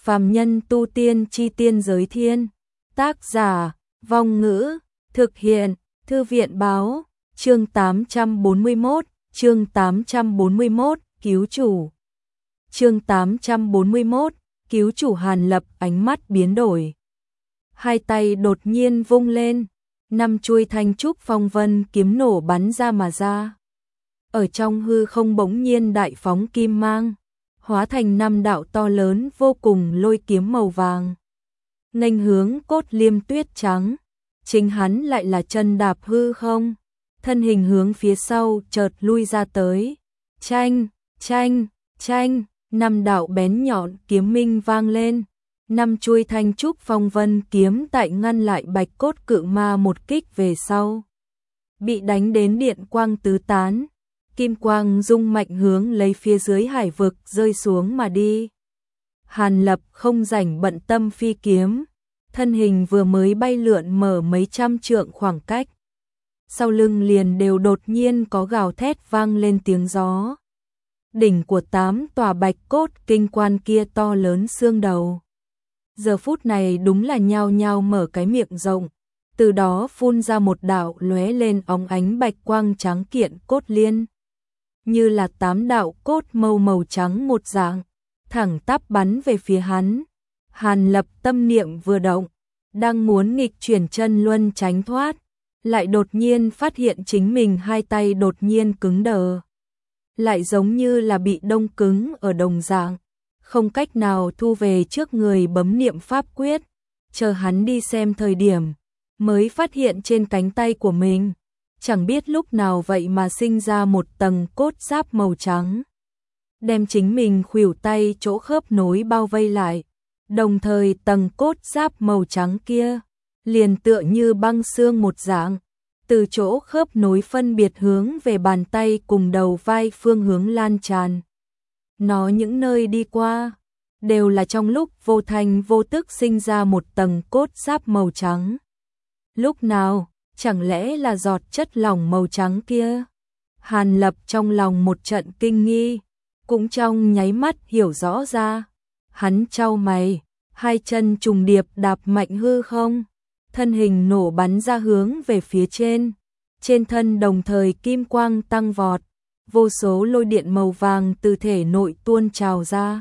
Phàm nhân tu tiên chi tiên giới thiên. Tác giả, Vong Ngữ, thực hiện, Thư viện báo, chương 841, cứu chủ. Chương 841, cứu chủ. Hàn Lập ánh mắt biến đổi. Hai tay đột nhiên vung lên, 5 chuôi thanh trúc phong vân kiếm nổ bắn ra mà ra. Ở trong hư không bỗng nhiên đại phóng kim mang, hóa thành 5 đạo to lớn vô cùng lôi kiếm màu vàng. Nghênh hướng Cốt Liêm tuyết trắng, chính hắn lại là chân đạp hư không, thân hình hướng phía sau chợt lui ra tới. Chanh, chanh, chanh, 5 đạo bén nhọn kiếm minh vang lên. 5 chuôi thanh trúc phong vân kiếm tại ngăn lại Bạch Cốt Cự Ma một kích về sau, bị đánh đến điện quang tứ tán, kim quang rung mạnh hướng lấy phía dưới hải vực rơi xuống mà đi. Hàn Lập không rảnh bận tâm phi kiếm, thân hình vừa mới bay lượn mở mấy trăm trượng khoảng cách, sau lưng liền đều đột nhiên có gào thét vang lên tiếng gió. Đỉnh của 8 tòa bạch cốt kinh quan kia to lớn xương đầu, giờ phút này đúng là nhao nhao mở cái miệng rộng, từ đó phun ra một đạo lóe lên óng ánh bạch quang trắng kiện cốt liên, như là 8 đạo cốt màu trắng một dạng, thẳng tắp bắn về phía hắn. Hàn Lập tâm niệm vừa động, đang muốn nghịch chuyển chân luân tránh thoát, lại đột nhiên phát hiện chính mình hai tay đột nhiên cứng đờ, lại giống như là bị đông cứng ở đồng dạng, không cách nào thu về trước người bấm niệm pháp quyết. Chờ hắn đi xem thời điểm, mới phát hiện trên cánh tay của mình, chẳng biết lúc nào vậy mà sinh ra một tầng cốt giáp màu trắng, đem chính mình khuỷu tay chỗ khớp nối bao vây lại. Đồng thời tầng cốt giáp màu trắng kia liền tựa như băng xương một dạng, từ chỗ khớp nối phân biệt hướng về bàn tay cùng đầu vai phương hướng lan tràn. Nó những nơi đi qua, đều là trong lúc vô thành vô tức sinh ra một tầng cốt giáp màu trắng. Lúc nào, chẳng lẽ là giọt chất lỏng màu trắng kia? Hàn Lập trong lòng một trận kinh nghi, cũng trong nháy mắt hiểu rõ ra. Hắn chau mày, hai chân trùng điệp đạp mạnh hư không, thân hình nổ bắn ra hướng về phía trên. Trên thân đồng thời kim quang tăng vọt, vô số lôi điện màu vàng từ thể nội tuôn trào ra,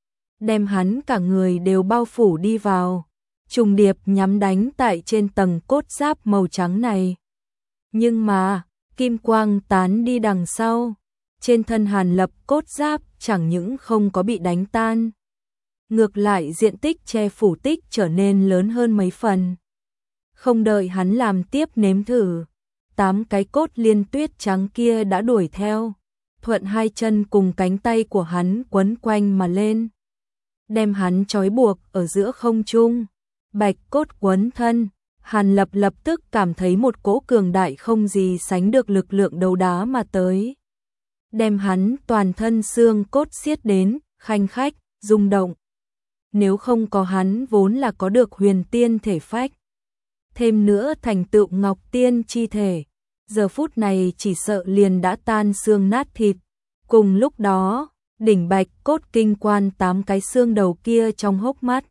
đem hắn cả người đều bao phủ đi vào, trùng điệp nhắm đánh tại trên tầng cốt giáp màu trắng này. Nhưng mà, kim quang tán đi đằng sau, trên thân Hàn Lập cốt giáp chẳng những không có bị đánh tan, ngược lại diện tích che phủ tích trở nên lớn hơn mấy phần. Không đợi hắn làm tiếp nếm thử, 8 cái cốt liên tuyết trắng kia đã đuổi theo, thuận hai chân cùng cánh tay của hắn quấn quanh mà lên, đem hắn trói buộc ở giữa không trung. Bạch cốt quấn thân, Hàn Lập lập tức cảm thấy một cỗ cường đại không gì sánh được lực lượng đấu đá mà tới, đem hắn toàn thân xương cốt xiết đến khanh khách rung động. Nếu không có hắn vốn là có được huyền tiên thể phách, thêm nữa thành tựu ngọc tiên chi thể, giờ phút này chỉ sợ liền đã tan xương nát thịt. Cùng lúc đó, đỉnh bạch cốt kinh quan 8 cái xương đầu kia trong hốc mắt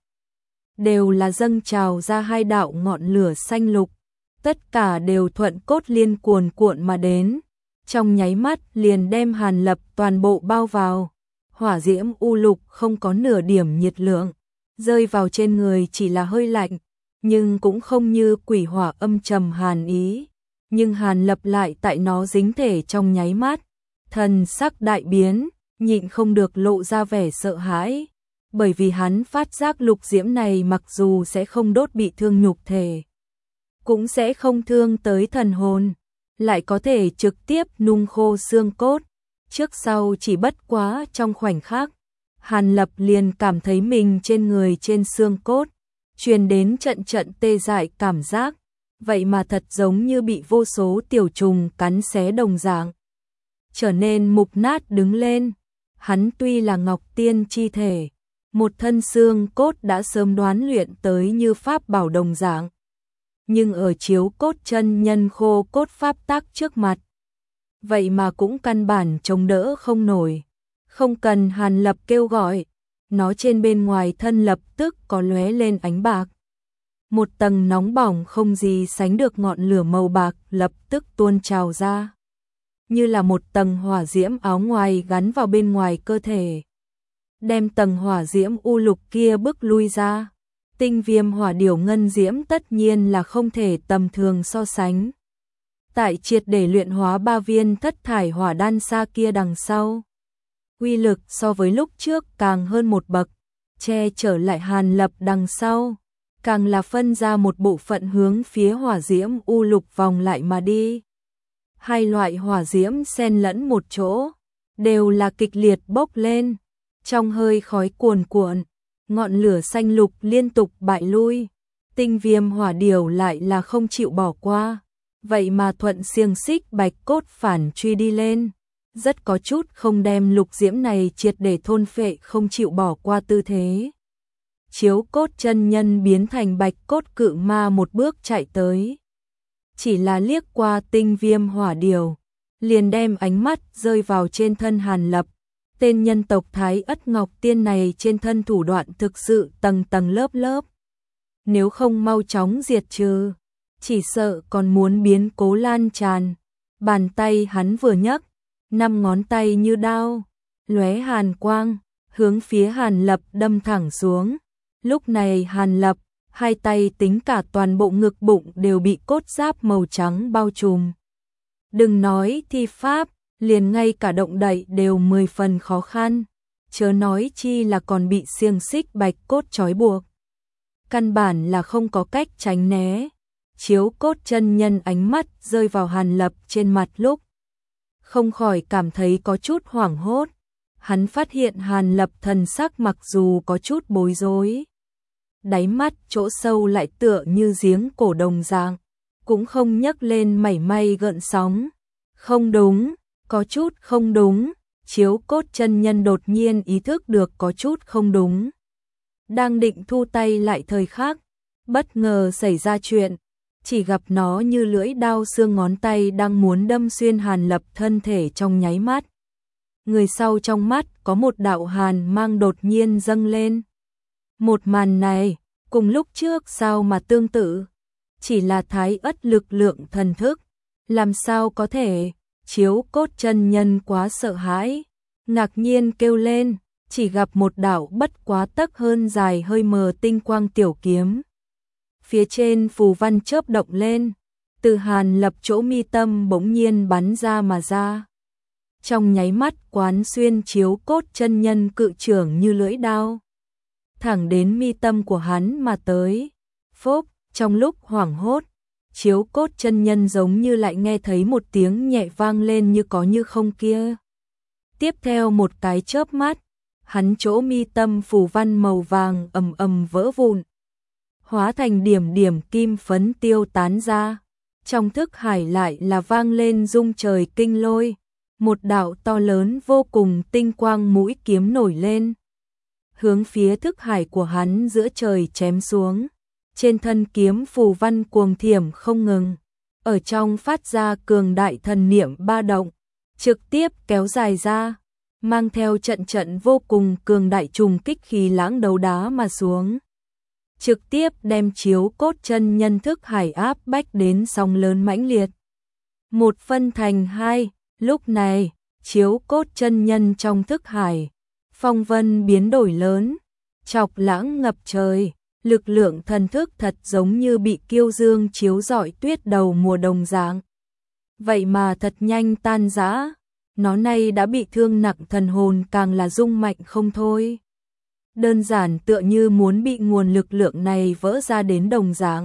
đều là dâng trào ra 2 đạo ngọn lửa xanh lục, tất cả đều thuận cốt liên cuồn cuộn mà đến, trong nháy mắt liền đem Hàn Lập toàn bộ bao vào. Hỏa diễm u lục không có nửa điểm nhiệt lượng, rơi vào trên người chỉ là hơi lạnh, nhưng cũng không như quỷ hỏa âm trầm hàn ý. Nhưng Hàn Lập lại tại nó dính thể trong nháy mắt, thần sắc đại biến, nhịn không được lộ ra vẻ sợ hãi, bởi vì hắn phát giác lục diễm này mặc dù sẽ không đốt bị thương nhục thể, cũng sẽ không thương tới thần hồn, lại có thể trực tiếp nung khô xương cốt. Trước sau chỉ bất quá trong khoảnh khắc, Hàn Lập liền cảm thấy mình trên người trên xương cốt truyền đến trận trận tê dại cảm giác, vậy mà thật giống như bị vô số tiểu trùng cắn xé đồng dạng, trở nên mục nát đứng lên. Hắn tuy là ngọc tiên chi thể, một thân xương cốt đã sớm đoán luyện tới như pháp bảo đồng dạng, nhưng ở chiếu cốt chân nhân khô cốt pháp tắc trước mặt, vậy mà cũng căn bản chống đỡ không nổi. Không cần Hàn Lập kêu gọi, nó trên bên ngoài thân lập tức có lóe lên ánh bạc. Một tầng nóng bỏng không gì sánh được ngọn lửa màu bạc lập tức tuôn trào ra, như là một tầng hỏa diễm áo ngoài gắn vào bên ngoài cơ thể, đem tầng hỏa diễm u lục kia bức lui ra. Tinh viêm hỏa điểu ngân diễm tất nhiên là không thể tầm thường so sánh. Tại triệt để luyện hóa 3 viên thất thải hỏa đan xa kia đằng sau, uy lực so với lúc trước càng hơn một bậc, che chở lại Hàn Lập đằng sau, càng là phân ra một bộ phận hướng phía hỏa diễm u lục vòng lại mà đi. Hai loại hỏa diễm xen lẫn một chỗ, đều là kịch liệt bốc lên, trong hơi khói cuồn cuộn, ngọn lửa xanh lục liên tục bại lui. Tinh viêm hỏa điểu lại là không chịu bỏ qua, vậy mà thuận xiềng xích bạch cốt phản truy đi lên, rất có chút không đem lục diễm này triệt để thôn phệ không chịu bỏ qua tư thế. Chiếu cốt chân nhân biến thành bạch cốt cự ma một bước chạy tới, chỉ là liếc qua tinh viêm hỏa điểu, liền đem ánh mắt rơi vào trên thân Hàn Lập. Tên nhân tộc Thái Ất Ngọc Tiên này trên thân thủ đoạn thực sự tầng tầng lớp lớp, nếu không mau chóng diệt trừ, chỉ sợ còn muốn biến cố lan tràn. Bàn tay hắn vừa nhấc, 5 ngón tay như đao, lóe hàn quang, hướng phía Hàn Lập đâm thẳng xuống. Lúc này Hàn Lập, hai tay tính cả toàn bộ ngực bụng đều bị cốt giáp màu trắng bao trùm. Đừng nói thi pháp, liền ngay cả động đậy đều 10 phần khó khăn, chớ nói chi là còn bị xiềng xích bạch cốt trói buộc. Căn bản là không có cách tránh né. Chiếu cốt chân nhân ánh mắt rơi vào Hàn Lập trên mặt lúc, không khỏi cảm thấy có chút hoảng hốt. Hắn phát hiện Hàn Lập thần sắc mặc dù có chút bối rối, đáy mắt chỗ sâu lại tựa như giếng cổ đồng dạng, cũng không nhấc lên mảy may gợn sóng. Không đúng, có chút không đúng. Chiếu cốt chân nhân đột nhiên ý thức được có chút không đúng, đang định thu tay lại thời khắc, bất ngờ xảy ra chuyện, chỉ gặp nó như lưỡi đao xương ngón tay đang muốn đâm xuyên Hàn Lập thân thể trong nháy mắt. Người sau trong mắt có một đạo hàn mang đột nhiên dâng lên. Một màn này, cùng lúc trước sao mà tương tự, chỉ là Thái Ất lực lượng thần thức, làm sao có thể. Chiếu cốt chân nhân quá sợ hãi, ngạc nhiên kêu lên, chỉ gặp một đạo bất quá tấc hơn dài hơi mờ tinh quang tiểu kiếm. Phía trên phù văn chớp động lên, từ Hàn Lập chỗ mi tâm bỗng nhiên bắn ra mà ra. Trong nháy mắt quán xuyên chiếu cốt chân nhân cự trưởng như lưỡi đao, thẳng đến mi tâm của hắn mà tới. Phốc, trong lúc hoảng hốt, chiếu cốt chân nhân giống như lại nghe thấy một tiếng nhẹ vang lên như có như không kia. Tiếp theo một cái chớp mắt, hắn chỗ mi tâm phù văn màu vàng ầm ầm vỡ vụn, hóa thành điểm điểm kim phấn tiêu tán ra. Trong thức hải lại là vang lên rung trời kinh lôi, một đạo to lớn vô cùng tinh quang mũi kiếm nổi lên, hướng phía thức hải của hắn giữa trời chém xuống. Trên thân kiếm phù văn cuồng thiểm không ngừng, ở trong phát ra cường đại thần niệm ba động, trực tiếp kéo dài ra, mang theo trận trận vô cùng cường đại trùng kích khí lãng đấu đá mà xuống, trực tiếp đem chiếu cốt chân nhân thức hải áp bách đến sóng lớn mãnh liệt. Một phân thành hai, lúc này, chiếu cốt chân nhân trong thức hải, phong vân biến đổi lớn, chọc lãng ngập trời. Lực lượng thần thức thật giống như bị kiêu dương chiếu rọi tuyết đầu mùa đồng dạng. Vậy mà thật nhanh tan rã, nó nay đã bị thương nặng, thần hồn càng là rung mạnh không thôi. Đơn giản tựa như muốn bị nguồn lực lượng này vỡ ra đến đồng dạng.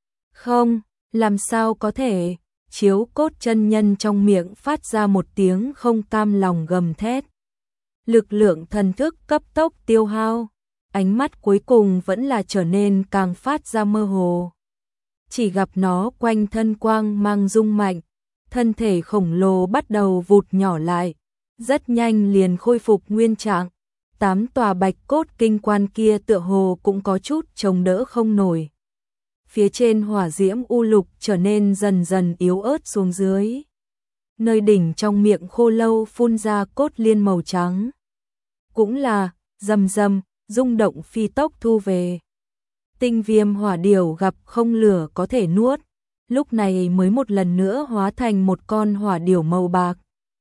Không, làm sao có thể. Chiếu cốt chân nhân trong miệng phát ra một tiếng không cam lòng gầm thét. Lực lượng thần thức cấp tốc tiêu hao, ánh mắt cuối cùng vẫn là trở nên càng phát ra mơ hồ. Chỉ gặp nó quanh thân quang mang rung mạnh, thân thể khổng lồ bắt đầu vụt nhỏ lại, rất nhanh liền khôi phục nguyên trạng. 8 tòa bạch cốt kinh quan kia tựa hồ cũng có chút chống đỡ không nổi. Phía trên hỏa diễm u lục trở nên dần dần yếu ớt xuống dưới. Nơi đỉnh trong miệng khô lâu phun ra cốt liên màu trắng. Cũng là rầm rầm, rung động phi tốc thu về. Tinh viêm hỏa điểu gặp không lửa có thể nuốt, lúc này mới một lần nữa hóa thành một con hỏa điểu màu bạc.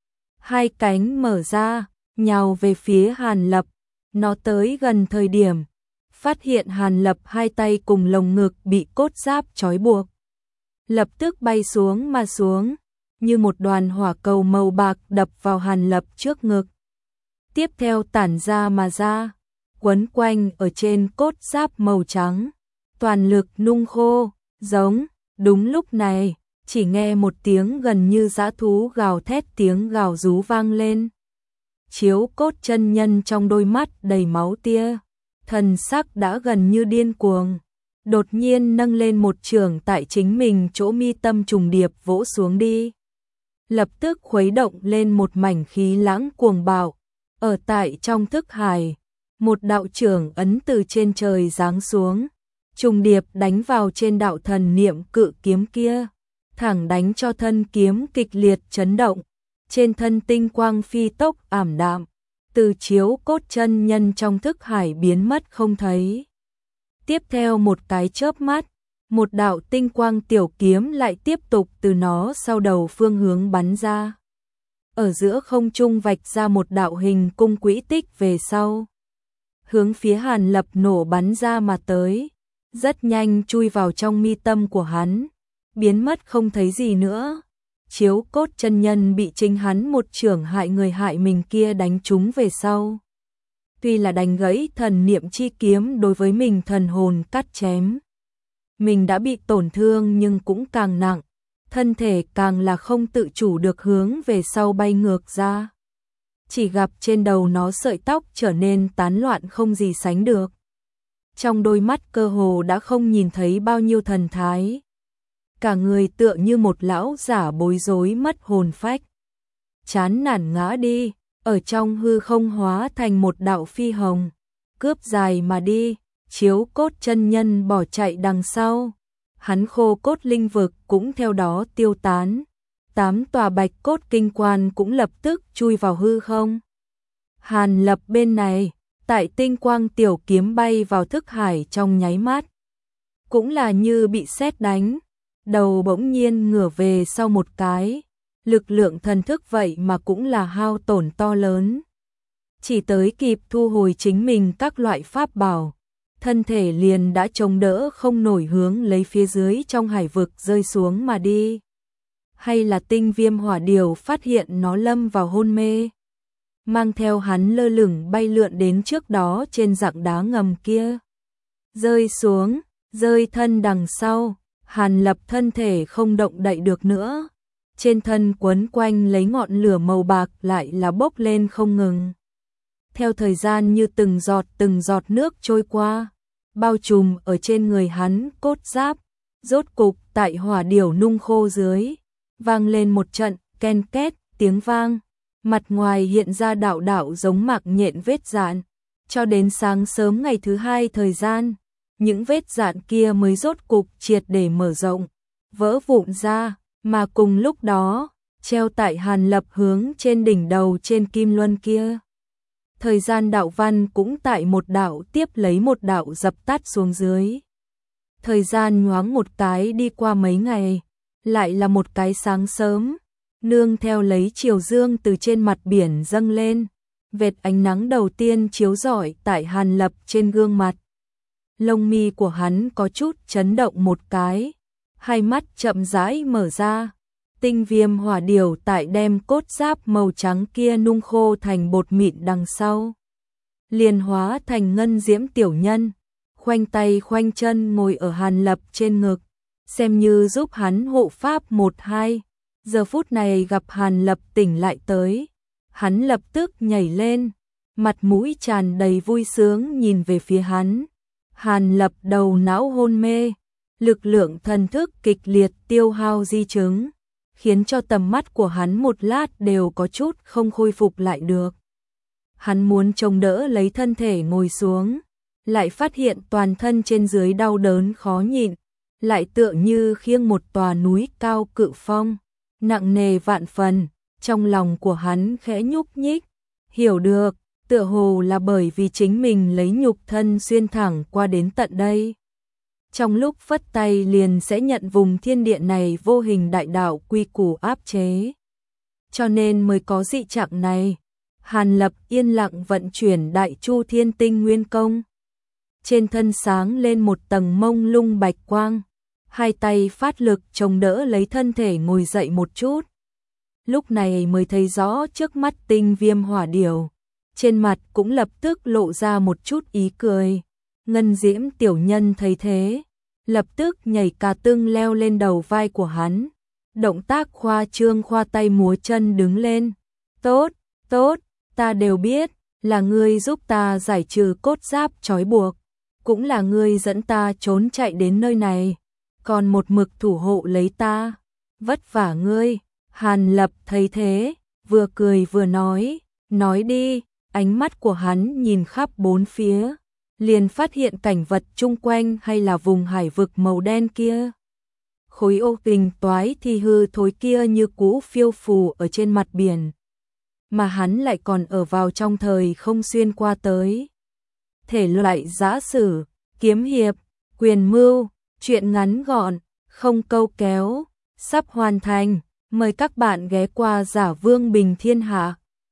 Hai cánh mở ra, nhào về phía Hàn Lập, nó tới gần thời điểm, phát hiện Hàn Lập hai tay cùng lồng ngực bị cốt giáp trói buộc. Lập tức bay xuống mà xuống, như một đoàn hỏa cầu màu bạc đập vào Hàn Lập trước ngực. Tiếp theo tản ra mà ra, quấn quanh ở trên cốt giáp màu trắng, toàn lực nung khô, giống. Đúng lúc này, chỉ nghe một tiếng gần như dã thú gào thét, tiếng gào rú vang lên. Chiếu Cốt chân nhân trong đôi mắt đầy máu tia, thần sắc đã gần như điên cuồng, đột nhiên nâng lên một chưởng tại chính mình chỗ mi tâm trùng điệp vỗ xuống đi. Lập tức khuấy động lên một mảnh khí lãng cuồng bạo, ở tại trong thức hải, một đạo chưởng ấn từ trên trời giáng xuống, trùng điệp đánh vào trên đạo thần niệm cự kiếm kia, thẳng đánh cho thân kiếm kịch liệt chấn động, trên thân tinh quang phi tốc ảm đạm, từ Chiếu Cốt chân nhân trong thức hải biến mất không thấy. Tiếp theo một cái chớp mắt, một đạo tinh quang tiểu kiếm lại tiếp tục từ nó sau đầu phương hướng bắn ra. Ở giữa không trung vạch ra một đạo hình cung quỹ tích về sau, hướng phía Hàn Lập nổ bắn ra mà tới, rất nhanh chui vào trong mi tâm của hắn, biến mất không thấy gì nữa. Chiếu Cốt chân nhân bị chính hắn một chưởng hại người hại mình kia đánh trúng về sau. Tuy là đánh gãy thần niệm chi kiếm đối với mình thần hồn cắt chém, mình đã bị tổn thương nhưng cũng càng nặng, thân thể càng là không tự chủ được hướng về sau bay ngược ra. Chỉ gặp trên đầu nó sợi tóc trở nên tán loạn không gì sánh được. Trong đôi mắt cơ hồ đã không nhìn thấy bao nhiêu thần thái. Cả người tựa như một lão giả bối rối mất hồn phách. Chán nản ngã đi, ở trong hư không hóa thành một đạo phi hồng, cướp dài mà đi. Chiếu Cốt chân nhân bỏ chạy đằng sau, hắn khô cốt linh vực cũng theo đó tiêu tán. 8 tòa bạch cốt kinh quan cũng lập tức chui vào hư không. Hàn Lập bên này, tại tinh quang tiểu kiếm bay vào thức hải trong nháy mắt, cũng là như bị sét đánh, đầu bỗng nhiên ngửa về sau một cái, lực lượng thần thức vậy mà cũng là hao tổn to lớn. Chỉ tới kịp thu hồi chính mình các loại pháp bảo, thân thể liền đã chống đỡ không nổi hướng lấy phía dưới trong hải vực rơi xuống mà đi. Hay là tinh viêm hỏa điểu phát hiện nó lâm vào hôn mê, mang theo hắn lơ lửng bay lượn đến trước đó trên rặng đá ngầm kia. Rơi xuống, rơi thân đằng sau, Hàn Lập thân thể không động đậy được nữa. Trên thân quấn quanh lấy ngọn lửa màu bạc lại là bốc lên không ngừng. Theo thời gian như từng giọt nước trôi qua, bao trùm ở trên người hắn cốt giáp, rốt cục tại hỏa điểu nung khô dưới, vang lên một trận ken két tiếng vang, mặt ngoài hiện ra đạo đạo giống mạc nhện vết dạn, cho đến sáng sớm ngày thứ hai thời gian, những vết dạn kia mới rốt cục triệt để mở rộng, vỡ vụn ra, mà cùng lúc đó, treo tại Hàn Lập hướng trên đỉnh đầu trên kim luân kia. Thời gian đạo văn cũng tại một đạo tiếp lấy một đạo dập tắt xuống dưới. Thời gian nhoáng một cái đi qua mấy ngày, lại là một cái sáng sớm, nương theo lấy chiều dương từ trên mặt biển dâng lên, vệt ánh nắng đầu tiên chiếu rọi tại Hàn Lập trên gương mặt. Lông mi của hắn có chút chấn động một cái, hai mắt chậm rãi mở ra. Tinh viêm hỏa điểu tại đem cốt giáp màu trắng kia nung khô thành bột mịn đằng sau, liền hóa thành ngân diễm tiểu nhân, khoanh tay khoanh chân ngồi ở Hàn Lập trên ngực, xem như giúp hắn hộ pháp 1-2. Giờ phút này gặp Hàn Lập tỉnh lại tới, hắn lập tức nhảy lên, mặt mũi tràn đầy vui sướng nhìn về phía hắn. Hàn Lập đầu não hôn mê, lực lượng thần thức kịch liệt tiêu hao di chứng, khiến cho tầm mắt của hắn một lát đều có chút không khôi phục lại được. Hắn muốn chống đỡ lấy thân thể ngồi xuống, lại phát hiện toàn thân trên dưới đau đớn khó nhịn, lại tựa như khiêng một tòa núi cao cự phong, nặng nề vạn phần. Trong lòng của hắn khẽ nhúc nhích, hiểu được, tựa hồ là bởi vì chính mình lấy nhục thân xuyên thẳng qua đến tận đây. Trong lúc phất tay liền sẽ nhận vùng thiên địa này vô hình đại đạo quy củ áp chế. Cho nên mới có dị trạng này. Hàn Lập yên lặng vận chuyển Đại Chu Thiên Tinh Nguyên Công. Trên thân sáng lên một tầng mông lung bạch quang, hai tay phát lực chống đỡ lấy thân thể ngồi dậy một chút. Lúc này mới thấy rõ trước mắt Tinh Viêm Hỏa Điểu, trên mặt cũng lập tức lộ ra một chút ý cười. Ngân Diễm tiểu nhân thấy thế, lập tức nhảy cả tưng leo lên đầu vai của hắn. Động tác khoa trương khoa tay múa chân đứng lên. Tốt, tốt, ta đều biết, là ngươi giúp ta giải trừ cốt giáp trói buộc, cũng là ngươi dẫn ta trốn chạy đến nơi này, còn một mực thủ hộ lấy ta. Vất vả ngươi. Hàn Lập thấy thế, vừa cười vừa nói đi. Ánh mắt của hắn nhìn khắp bốn phía, liền phát hiện cảnh vật chung quanh hay là vùng hải vực màu đen kia. Khối ô tình toái thì hư thối kia như cũ phiêu phù ở trên mặt biển, mà hắn lại còn ở vào trong thời không xuyên qua tới. Thể loại giã sử, kiếm hiệp, quyền mưu, truyện ngắn gọn, không câu kéo, sắp hoàn thành. Mời các bạn ghé qua Giả Vương Bình Thiên Hạ.